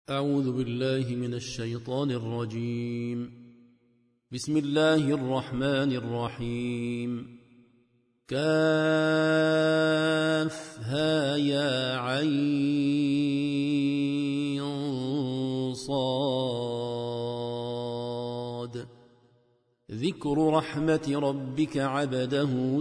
أعوذ بالله من الشيطان الرجيم. بسم الله الرحمن الرحيم. كافها يا عين صاد. ذكر رحمة ربك عبده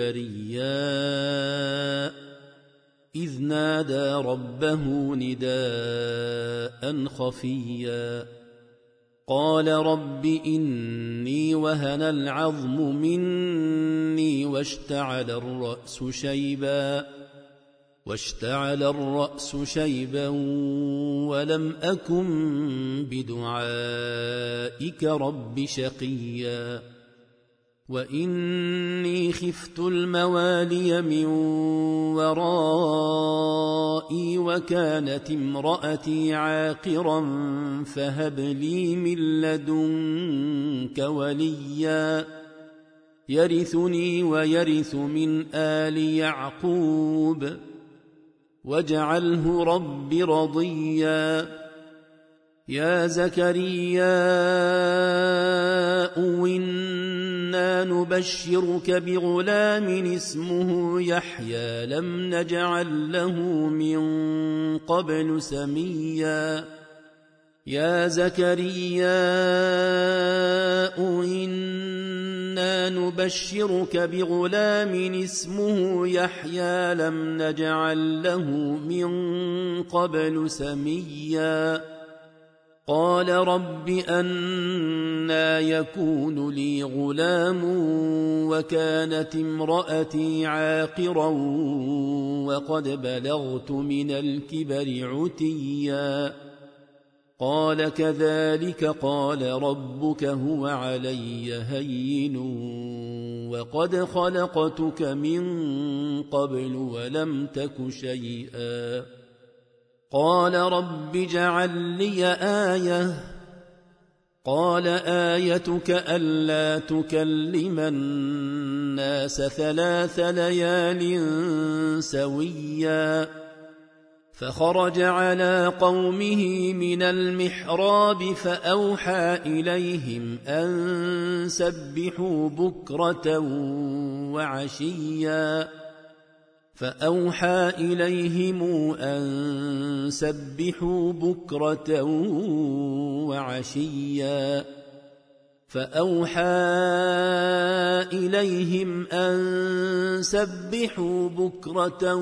زكريا إذ نادى ربه نداء خفيا قال رب إني وهن العظم مني واشتعل الرأس شيبا ولم أكن بدعائك رب شقيا وإني خفت الموالي من ورائي وكانت امرأتي عاقرا فهب لي من لدنك وليا يرثني ويرث من آل يعقوب واجعله رب رضيا. يا زكريا إنا نبشرك بغلام اسمه يحيى لم نجعل له من قبل سميا. يا زكريا إنا نبشرك بغلام اسمه يحيى لم نجعل له من قبل سميا. قال رب أنى يكون لي غلام وكانت امرأتي عاقرا وقد بلغت من الكبر عتيا. قال كذلك قال ربك هو علي هين وقد خلقتك من قبل ولم تك شيئا. قال رب اجعل لي آية. قال آيتك ألا تكلم الناس 3 ليال سويا. فخرج على قومه من المحراب فأوحى إليهم أن سبحوا بكرة وعشيا. فأوحى إليهم أن سبحوا بكرة وعشيا. فأوحى إليهم أن سبحوا بكرة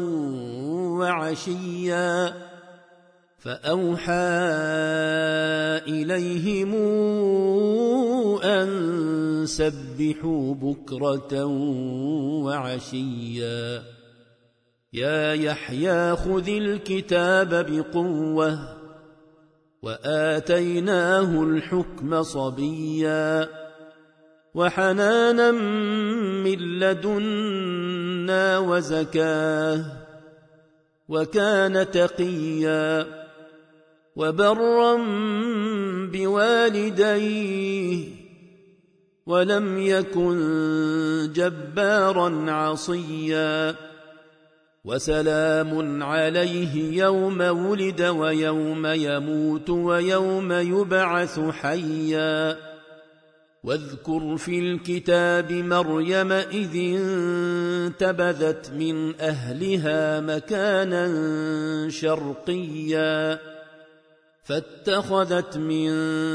وعشيا. فأوحى إليهم أن سبحوا بكرة وعشيا. يا يحيى خذ الكتاب بقوة وآتيناه الحكم صبيا وحنانا من لدنا وزكاه وكان تقيا وبرا بوالديه ولم يكن جبارا عصيا. وسلام عليه يوم ولد ويوم يموت ويوم يبعث حيا. واذكر في الكتاب مريم إذ انتبذت من أهلها مكانا شرقيا فاتخذت من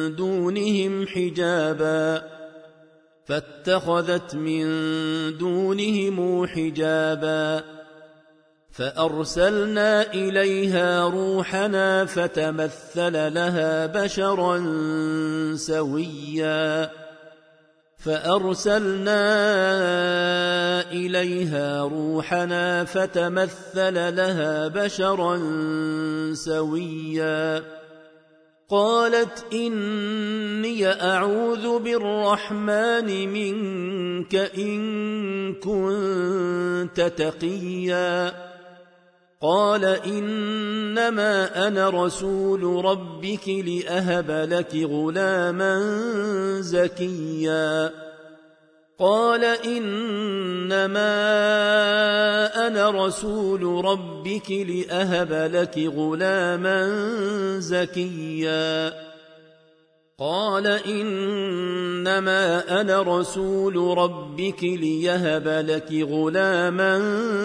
دونهم حجابا فأرسلنا إليها روحنا فتمثل لها بشرا سويا. قالت إني أعوذ بالرحمن منك إن كنت تقيا. قال إنما أنا رسول ربك لأهب لك غلاما زكيا. قال إنما أنا رسول ربك لأهب لك غلاما زكيا قال إنما أنا رسول ربك ليهب لك غلاما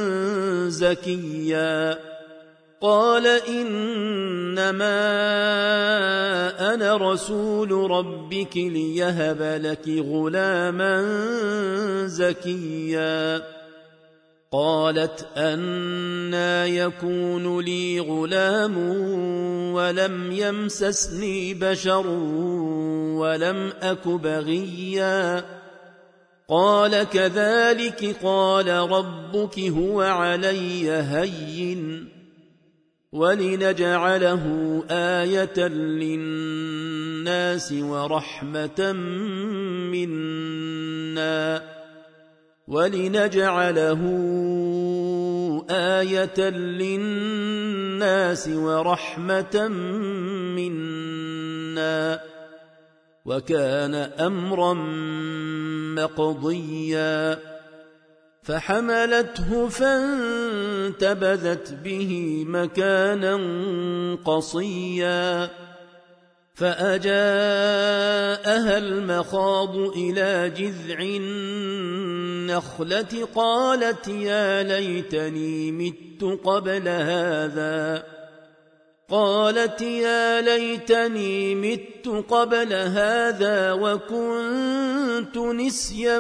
زكيا قال إنما أنا رسول ربك ليهب لك غلاما زكيا قالت أنى يكون لي غلام ولم يمسسني بشر ولم أك بغيا قال كذلك قال ربك هو علي هين ولنجعله آية للناس ورحمة منا وكان أمرا مقضيا فحملته فانتبذت به مكانا قصيا فأجاءها المخاض إلى جذع النخلة قالت يا ليتني مت قبل هذا وكنت نسيا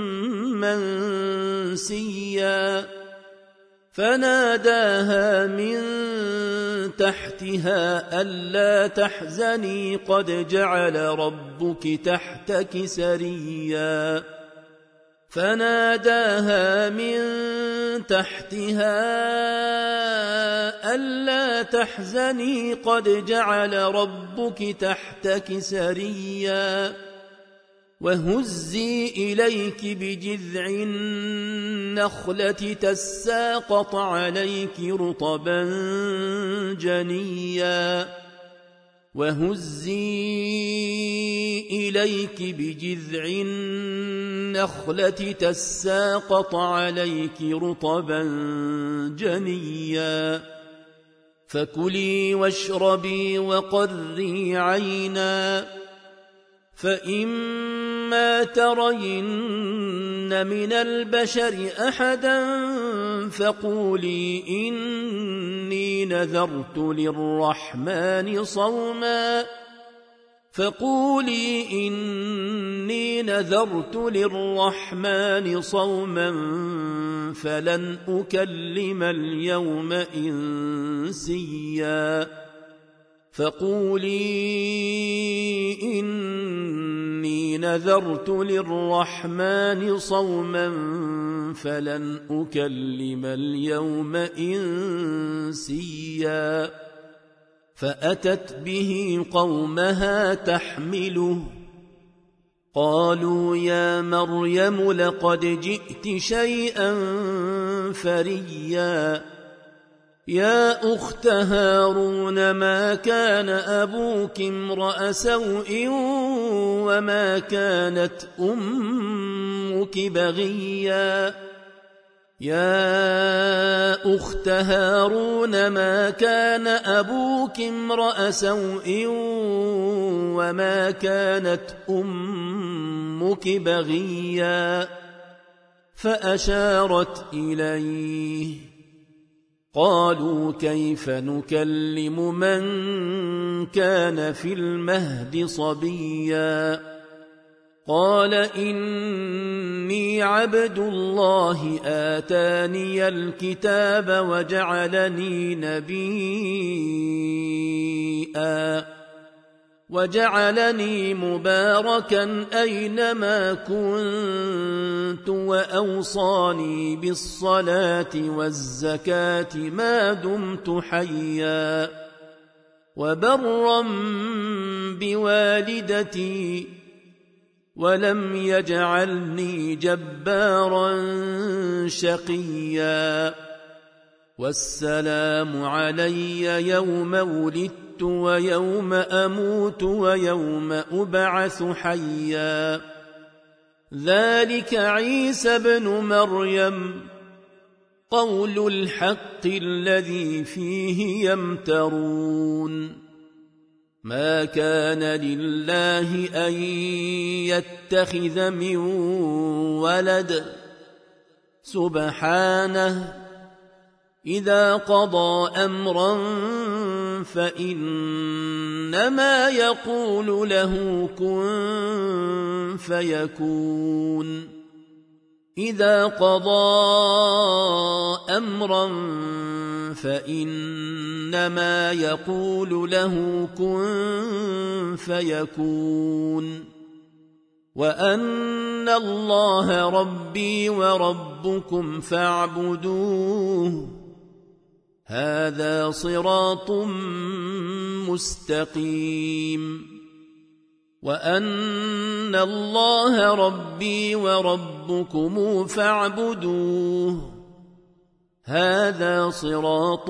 منسيا فناداها من تحتها ألا تحزني قد جعل ربك تحتك سريا وهزي إليك بجذع النخلة تساقط عليك رطبا جنيا فكلي واشربي وقري عينا فإما ترين من البشر أحدا فقولي إني نذرت للرحمن صوما فلن أكلم اليوم إنسيا فأتت به قومها تحمله قالوا يا مريم لقد جئت شيئا فريا يا أخت هارون ما كان أبوك امرأ سوء وما كانت أمك بغيا فأشارت إليه قالوا كيف نكلم من كان في المهد صبيا قال إني عبد الله آتاني الكتاب وجعلني مباركا أينما كنت وأوصاني بالصلاة والزكاة ما دمت حيا وبرا بوالدتي ولم يجعلني جبارا شقيا والسلام علي يوم ولدت ويوم أموت ويوم أبعث حيا ذلك عيسى بن مريم قول الحق الذي فيه يمترون ما كان لله أن يتخذ من ولد سبحانه إذا قضى أمرا فإنما يقول له كن فيكون إذا قضى أمرا فإنما يقول له كن فيكون وأن الله ربي وربكم فاعبدوه هذا صراط مستقيم وأن الله ربي وربكم فاعبدوه هذا صراط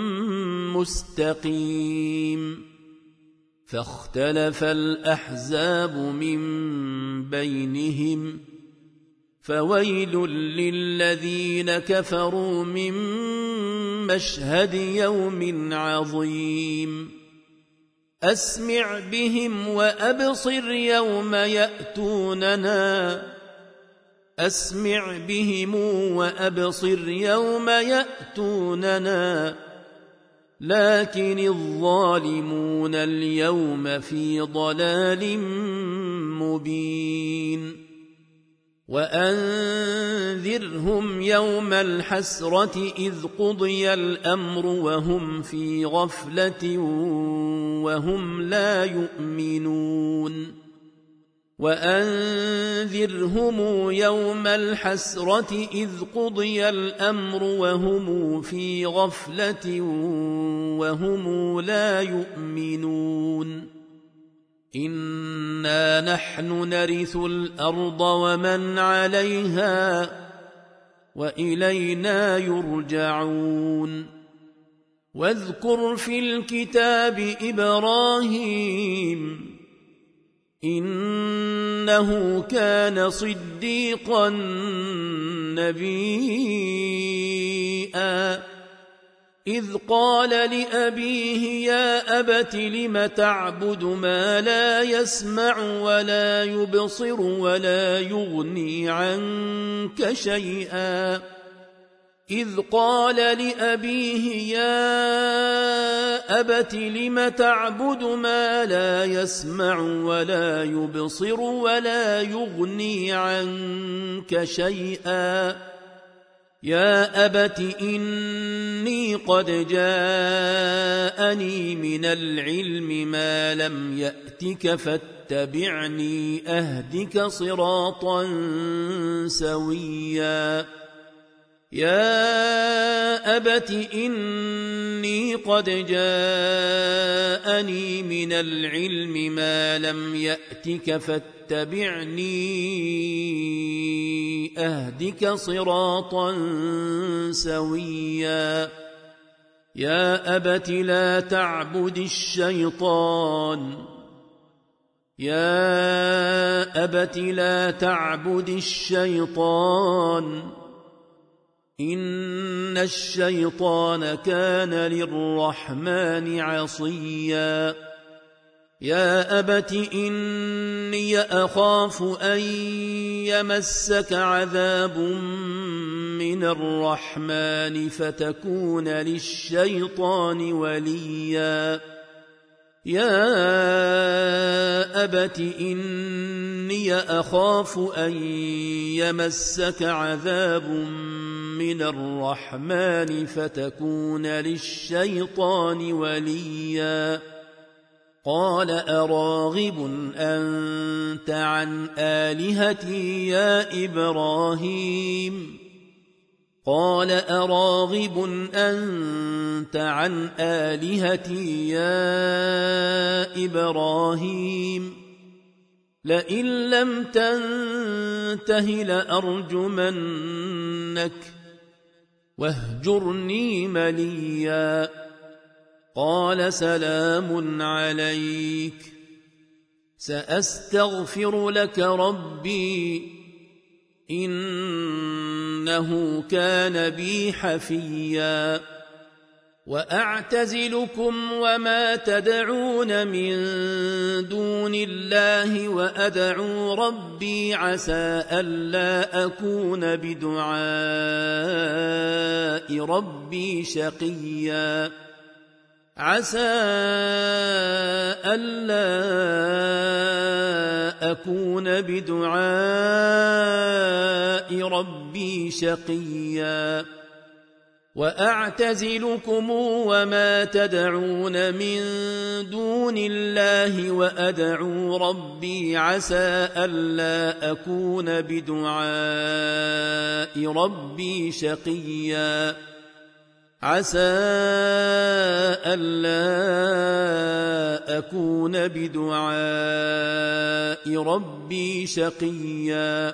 مستقيم فاختلف الأحزاب من بينهم فويل للذين كفروا من مشهد يوم عظيم أسمع بهم وأبصر يوم يأتوننا أسمع بهم وأبصر يوم يأتوننا لكن الظالمون اليوم في ضلال مبين وأنذرهم يوم الحسرة إذ قضي الأمر وهم في غفلة وهم لا يؤمنون وأنذرهم يوم الحسرة إذ قضي الأمر وهم في غفلة وهم لا يؤمنون إنا نحن نرث الأرض ومن عليها وإلينا يرجعون واذكر في الكتاب إبراهيم إنه كان صديقا نبيا إذ قال لأبيه يا أبت لم تعبد ما لا يسمع ولا يبصر ولا يغني عنك شيئا إذ قال لأبيه يا أبت لم تعبد ما لا يسمع ولا يبصر ولا يغني عنك شيئا يا أبت إني قد جاءني من العلم ما لم يأتك فاتبعني أهدك صراطا سويا يا أبت إني قد جاءني من العلم ما لم يأتك فاتبعني أهدك صراطا سويا يا أبت لا تعبد الشيطان يا أبت لا تعبد الشيطان إن الشيطان كان للرحمن عصيا يا أبت إني أخاف أن يمسك عذاب من الرحمن فتكون للشيطان وليا يا أبت إني أخاف أن يمسك عذاب من الرحمن فتكون للشيطان وليا قال أراغب أنت عن آلهتي يا إبراهيم قال أراغب أنت عن آلهتي يا إبراهيم لئن لم تنته لأرجمنك واهجرني مليا قال سلام عليك سأستغفر لك ربي إنه كان بي حفيا وأعتزلكم وما تدعون من دون الله وأدعو ربي عسى ألا أكون بدعاء ربي شقيا عسى ألا أكون بدعاء ربي شقيا وأعتزلكم وما تدعون من دون الله وأدعو ربي عسى ألا أكون بدعاء ربي شقيا عسى ألا أكون بدعاء ربي شقيا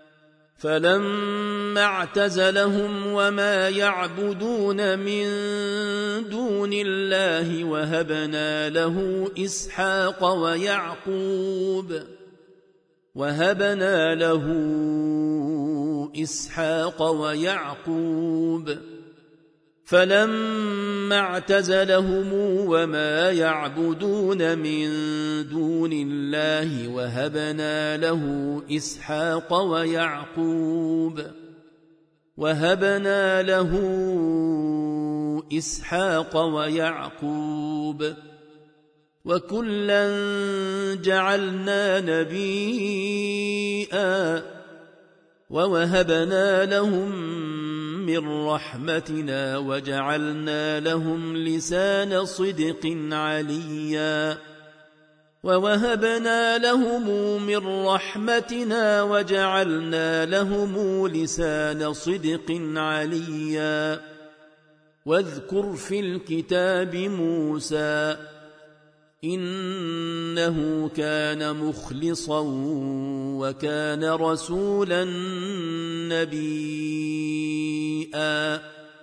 فلما اعتزلهم وما يعبدون من دون الله وهبنا له إسحاق ويعقوب فلما اعتزلهم وما يعبدون من دون الله وهبنا له إسحاق ويعقوب وكلا جعلنا نبيا ووهبنا لهم من رحمتنا وجعلنا لهم لسان صدق عليا واذكر في الكتاب موسى إنه كان مخلصا وكان رسولا نبيا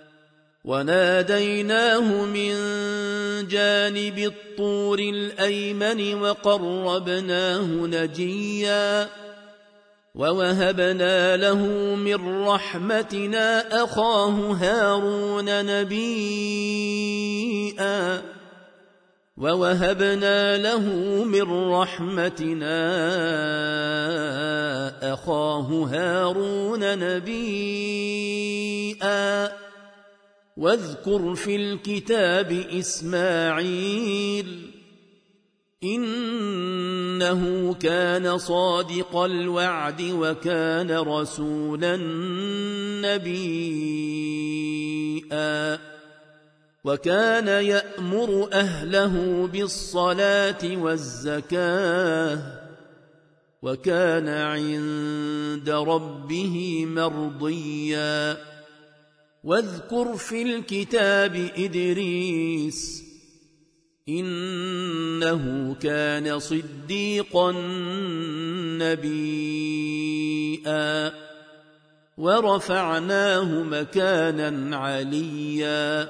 وناديناه من جانب الطور الأيمن وقربناه نجيا ووهبنا له من رحمتنا أخاه هارون نبيا واذكر في الكتاب إسماعيل إنه كان صادق الوعد وكان رسولا نبيا وكان يأمر أهله بالصلاة والزكاة وكان عند ربه مرضيا واذكر في الكتاب إدريس إنه كان صديقا نبيا ورفعناه مكانا عليا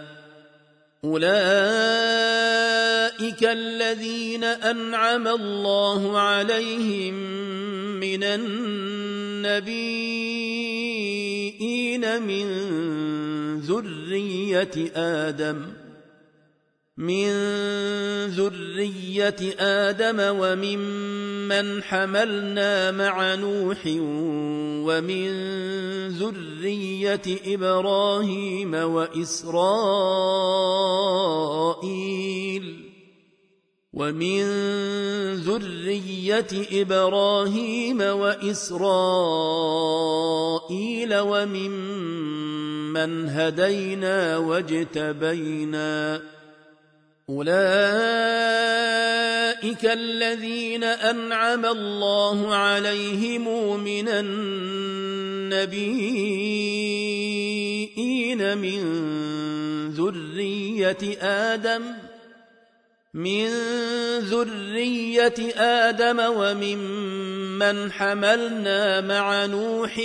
أولئك الذين أنعم الله عليهم من النبيين من ذرية آدم وممن حملنا مع نوح ومن ذرية إبراهيم وإسرائيل وممن هدينا واجتبينا أولئك الذين أنعم الله عليهم من النبيين من ذرية آدم وممن حملنا مع نوح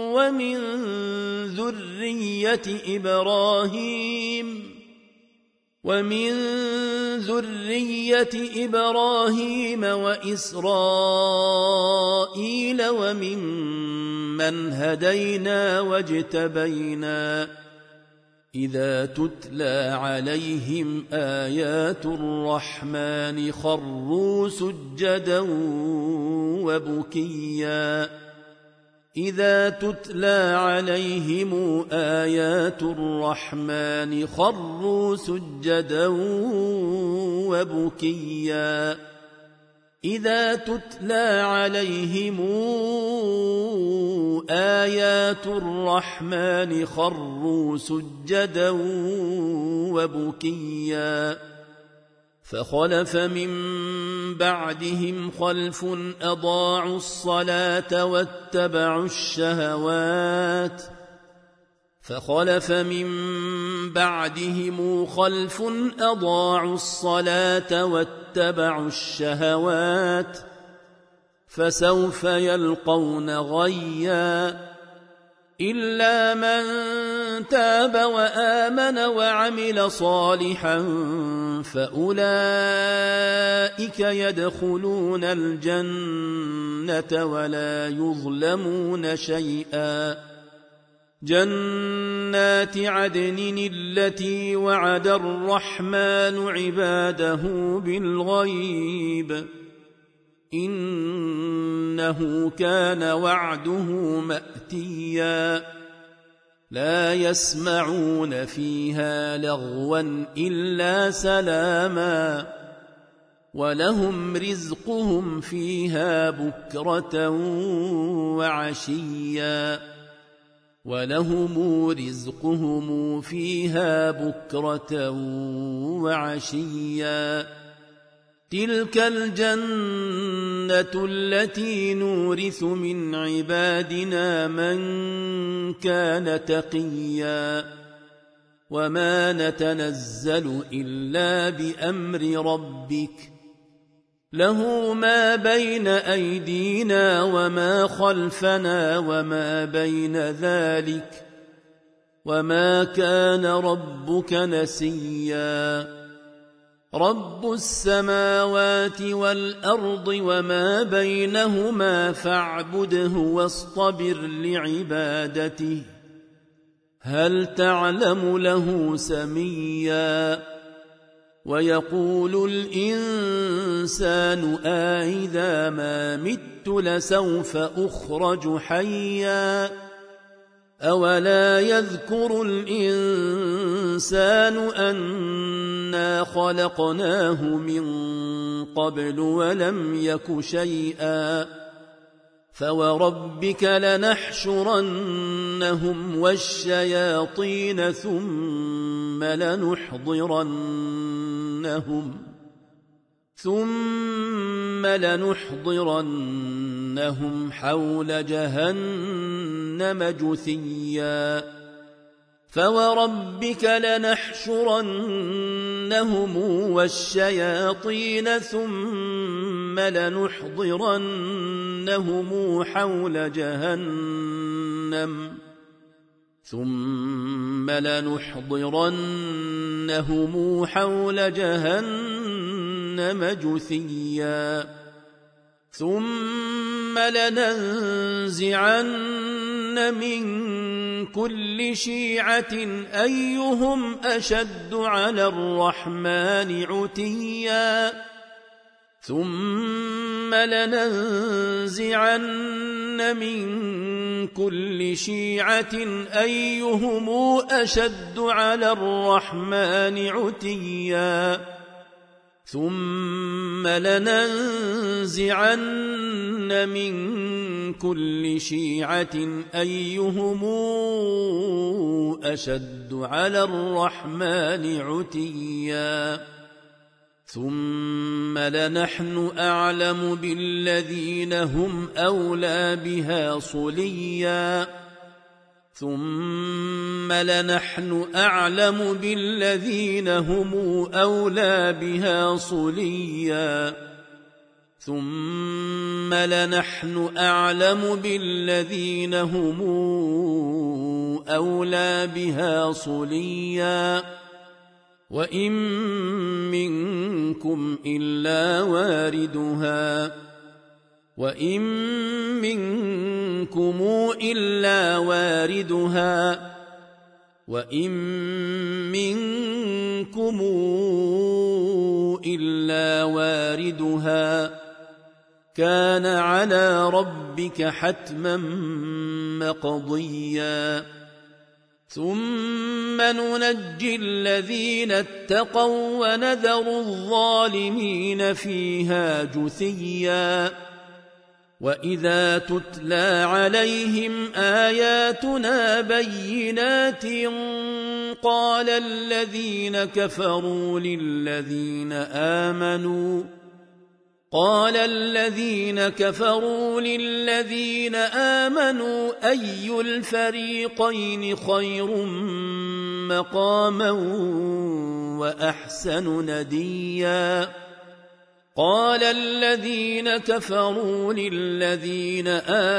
ومن ذرية إبراهيم ومن ذرية إبراهيم وإسرائيل وممن هدينا واجتبينا إذا تتلى عليهم آيات الرحمن خروا سجدا وبكيا إذا تتلى عليهم آيات الرحمن خروا سجدا وبكيا إذا تتلى عليهم آيات الرحمن خروا سجدا وبكيا فخلف من بعدهم خلف أضاعوا الصلاة واتبعوا الشهوات فخلف من بعدهم خلف أضاعوا الصلاة واتبعوا الشهوات فسوف يلقون غيا إلا من تاب وآمن وعمل صالحا فأولئك يدخلون الجنة ولا يظلمون شيئا جنات عدن التي وعد الرحمن عباده بالغيب إنه كان وعده مأتيا لا يسمعون فيها لغوا إلا سلاما ولهم رزقهم فيها بكرة وعشيا ولهم رزقهم فيها بكرة وعشيا تلك الجنة التي نورث من عبادنا من كان تقيا وما نتنزل إلا بأمر ربك له ما بين أيدينا وما خلفنا وما بين ذلك وما كان ربك نسيا رب السماوات والأرض وما بينهما فاعبده واصطبر لعبادته هل تعلم له سميا ويقول الإنسان أإذا ما مت لسوف أخرج حيا أولا يذكر الإنسان أنا خلقناه من قبل ولم يك شيئا فوربك لنحشرنهم والشياطين ثم لنحضرنهم حول جهنم جثيا فوربك لنحشرنهم والشياطين ثم لنحضرنهم حول جهنم جثيا ثم لننزعن من كل شيعة أيهم أشد على الرحمن عتيا ثم لننزعن من كل شيعة أيهم أشد على الرحمن عتيا ثم لننزعن من كل شيعة أيهم أشد على الرحمن عتيا ثم لنحن أعلم بالذين هم أولى بها صليا ثم لنحن أعلم بالذين هم أولى بها صليا ثم لنحن أعلم بالذين هم أولى بها صليا وإن منكم إلا واردها وإن منكم إلا واردها وإن منكم إلا واردها كان على ربك حتما مقضيا ثم ننجي الذين اتقوا ونذر الظالمين فيها جثيا وإذا تتلى عليهم آياتنا بينات قال الذين كفروا للذين آمنوا أي الفريقين خير مقاما وأحسن نديا قال الذين كفروا للذين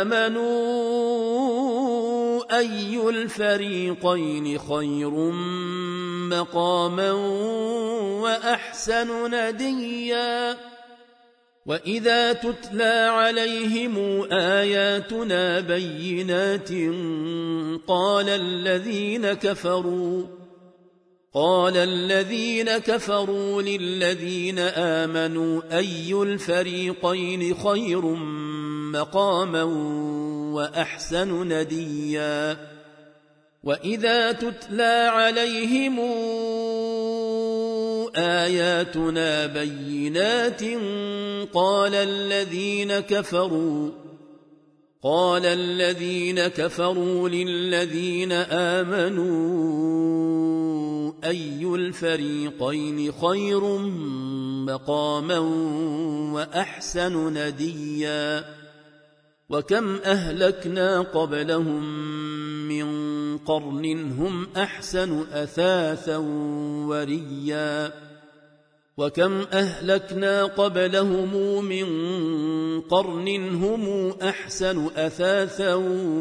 آمنوا أي الفريقين خير مقاما وأحسن نديا وإذا تتلى عليهم آياتنا بينات قال الذين كفروا للذين آمنوا أي الفريقين خير مقاما وأحسن نديا وإذا تتلى عليهم آياتنا بينات قال الذين كفروا للذين آمنوا أي الفريقين خير مقاما وأحسن نديا وكم أهلكنا قبلهم من قرن هم أحسن أثاثا وريا وكم أهلكنا قبلهم من قرن هم أحسن أثاثا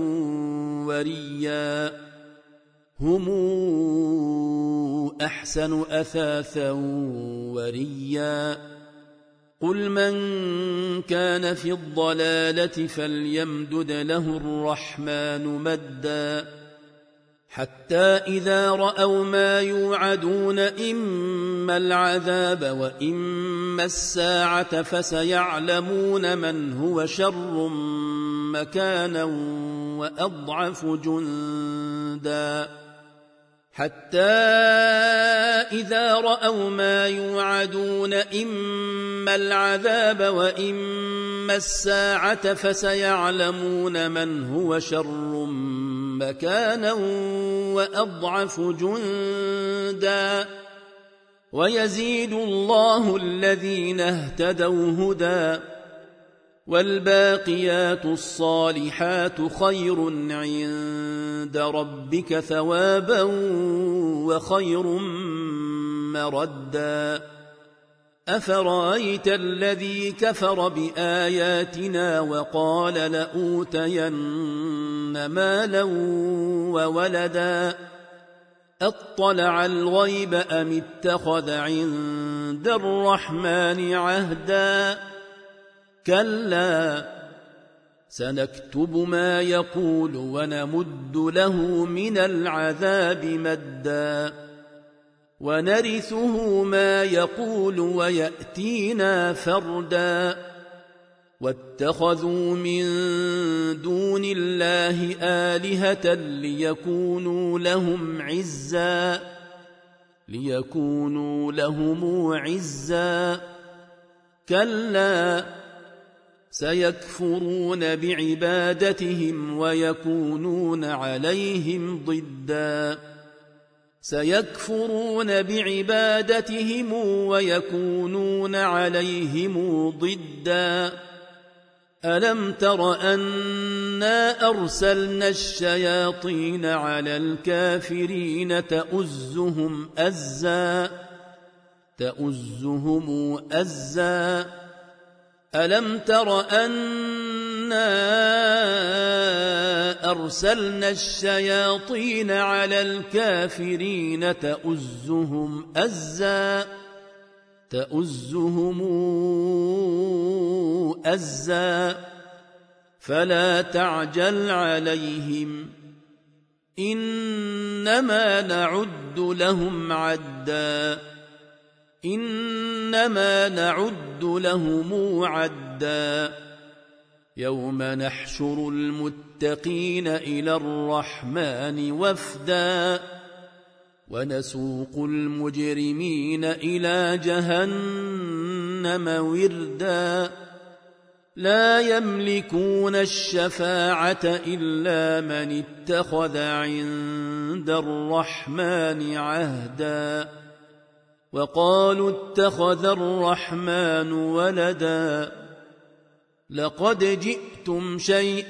وريا قل من كان في الضلالة فليمدد له الرحمن مدا حتى إذا رأوا ما يوعدون إما العذاب وإما الساعة فسيعلمون من هو شر مكانا وأضعف جندا حتى إذا رأوا ما يوعدون إما العذاب وإما الساعة فسيعلمون من هو شر مكانا وأضعف جندا ويزيد الله الذين اهتدوا هدى والباقيات الصالحات خير عند ربك ثوابا وخير مردا أفرأيت الذي كفر بآياتنا وقال لأوتين مالا وولدا أطلع الغيب أم اتخذ عند الرحمن عهدا كلا سنكتب ما يقول ونمد له من العذاب مدا ونرثه ما يقول ويأتينا فردا واتخذوا من دون الله آلهة ليكونوا لهم عزا كلا سيكفرون بعبادتهم ويكونون عليهم ضدا ألم تر أنا أرسلنا الشياطين على الكافرين تؤزهم أزا ألم تر أنا أرسلنا الشياطين على الكافرين تؤزهم أزا فلا تعجل عليهم إنما نعد لهم عدا يوم نحشر المتقين إلى الرحمن وفدا ونسوق المجرمين إلى جهنم وردا لا يملكون الشفاعة إلا من اتخذ عند الرحمن عهدا وقالوا اتخذ الرحمن ولدا لقد جئتم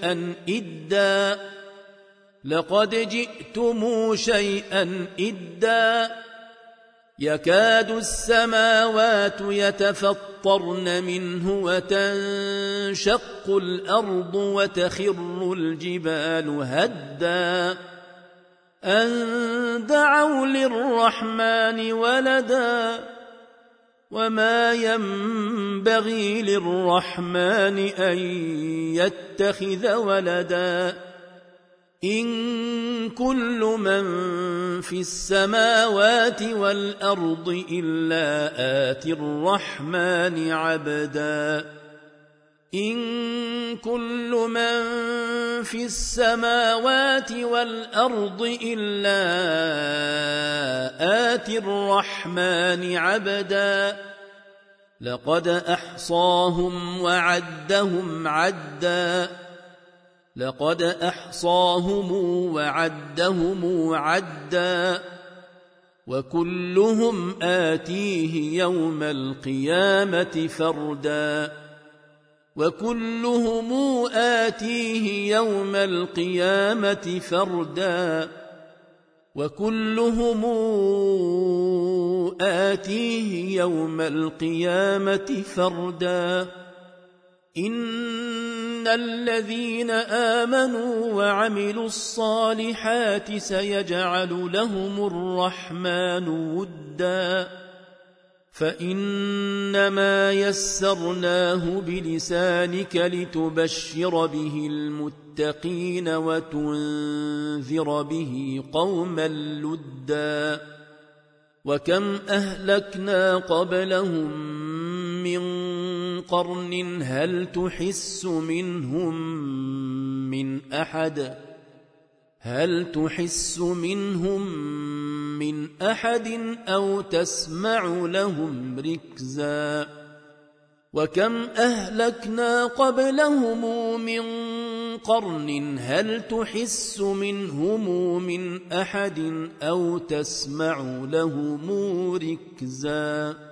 شيئا إدا يكاد السماوات يتفطرن منه وتنشق الأرض وتخر الجبال هدا أن دعوا للرحمن ولدا وما ينبغي للرحمن أن يتخذ ولدا إن كل من في السماوات والأرض إلا آتي الرحمن عبدا إن كل من في السماوات والأرض إلا آتي الرحمن عبدا لقد أحصاهم وعدهم عدا وكلهم آتيه يوم القيامة فردا إن الذين آمنوا وعملوا الصالحات سيجعل لهم الرحمن ودا فإنما يسرناه بلسانك لتبشر به المتقين وتنذر به قوما لدا وكم أهلكنا قبلهم من قرن هل تحس منهم من أحد أو تسمع لهم ركزا وكم أهلكنا قبلهم من قرن هل تحس منهم من أحد أو تسمع لهم ركزا